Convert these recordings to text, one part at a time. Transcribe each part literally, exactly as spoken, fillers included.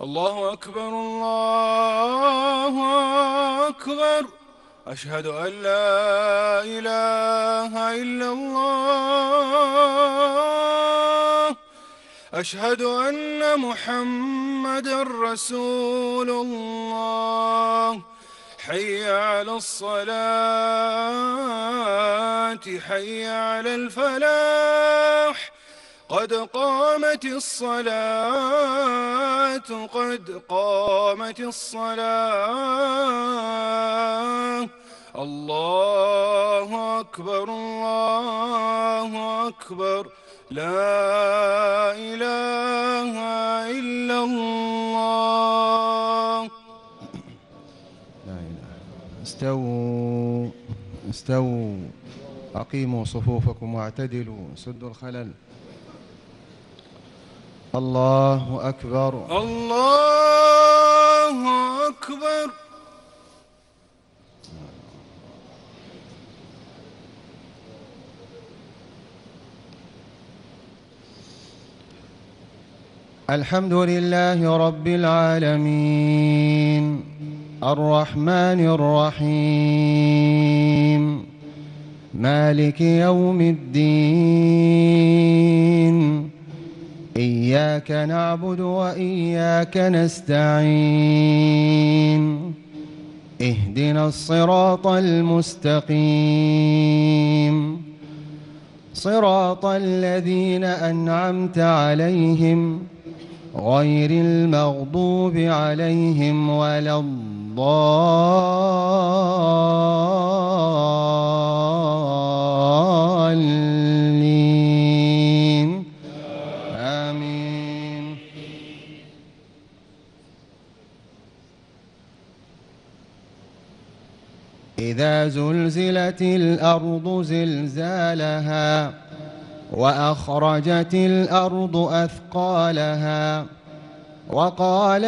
الله أكبر الله أكبر. أشهد أن لا إله إلا الله. أشهد أن محمدًا رسول الله. حي على الصلاة حي على الفلاح. قد قامت الصلاة قد قامت الصلاة. الله أكبر الله أكبر. لا إله إلا الله. لا إله. استووا استووا أقيموا صفوفكم واعتدلوا، سدوا الخلل. الله أكبر الله أكبر. الحمد لله رب العالمين الرحمن الرحيم مالك يوم الدين. إياك نعبد وإياك نستعين. اهدنا الصراط المستقيم، صراط الذين أنعمت عليهم غير المغضوب عليهم ولا الضالين. آمين. إذا زلزلت الأرض زلزالها وأخرجت الأرض أثقالها وقال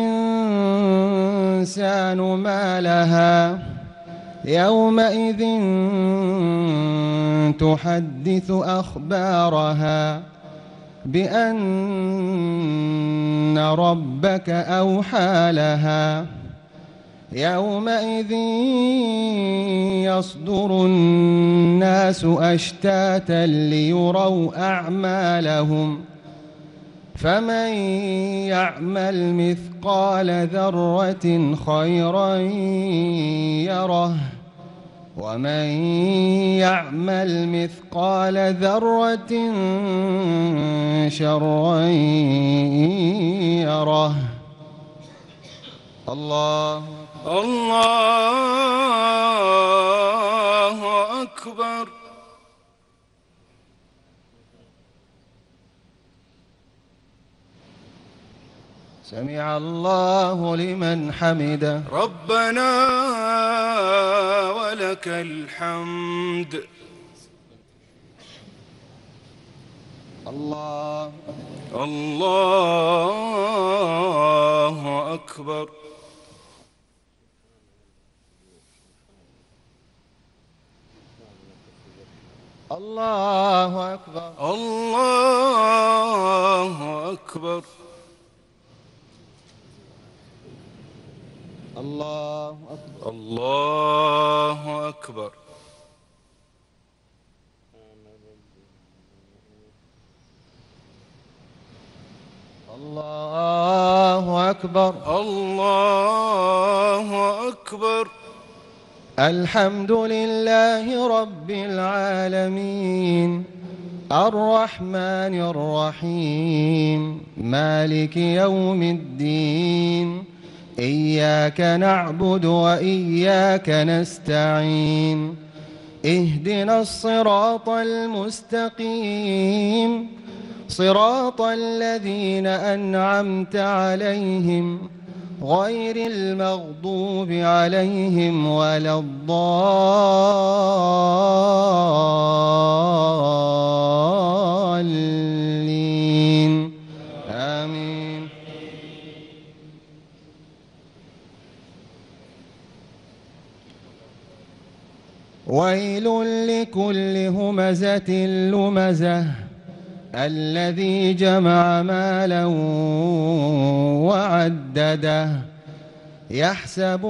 الإنسان ما لها يومئذ تحدث أخبارها بأن ربك أوحى لها. يومئذ يصدر الناس أشتاتا ليروا أعمالهم، فمن يعمل مثقال ذرة خيرا يره ومن يعمل مثقال ذرة شرا يره. الله الله أكبر. سمع الله لمن حمده. ربنا ولك الحمد. الله الله أكبر. الله أكبر. الله أكبر. الله أكبر. الله أكبر. الله أكبر. الله أكبر. الحمد لله رب العالمين الرحمن الرحيم مالك يوم الدين. إياك نعبد وإياك نستعين. اهدنا الصراط المستقيم، صراط الذين أنعمت عليهم غير المغضوب عليهم ولا الضالين. آمين. ويل لكل همزة لمزة الذي جمع مالا وعدده يحسب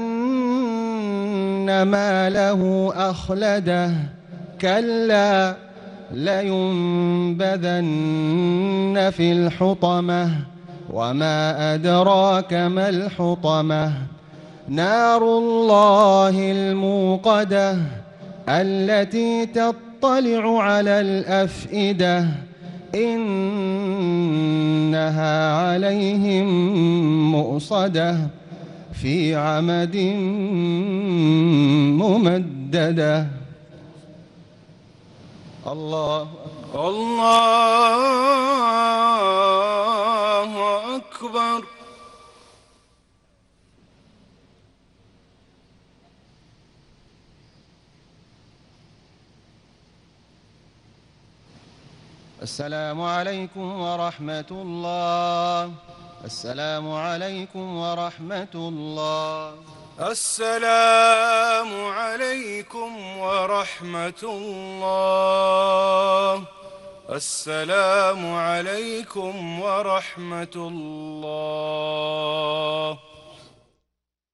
أن ماله أخلده كلا لينبذن في الحطمة وما أدراك ما الحطمة نار الله الموقدة التي تطلع على الأفئدة إنها عليهم مؤصدة في عمد ممددة. الله الله أكبر. السلام عليكم ورحمة الله. السلام عليكم ورحمة الله. السلام عليكم ورحمة الله. السلام عليكم ورحمة الله.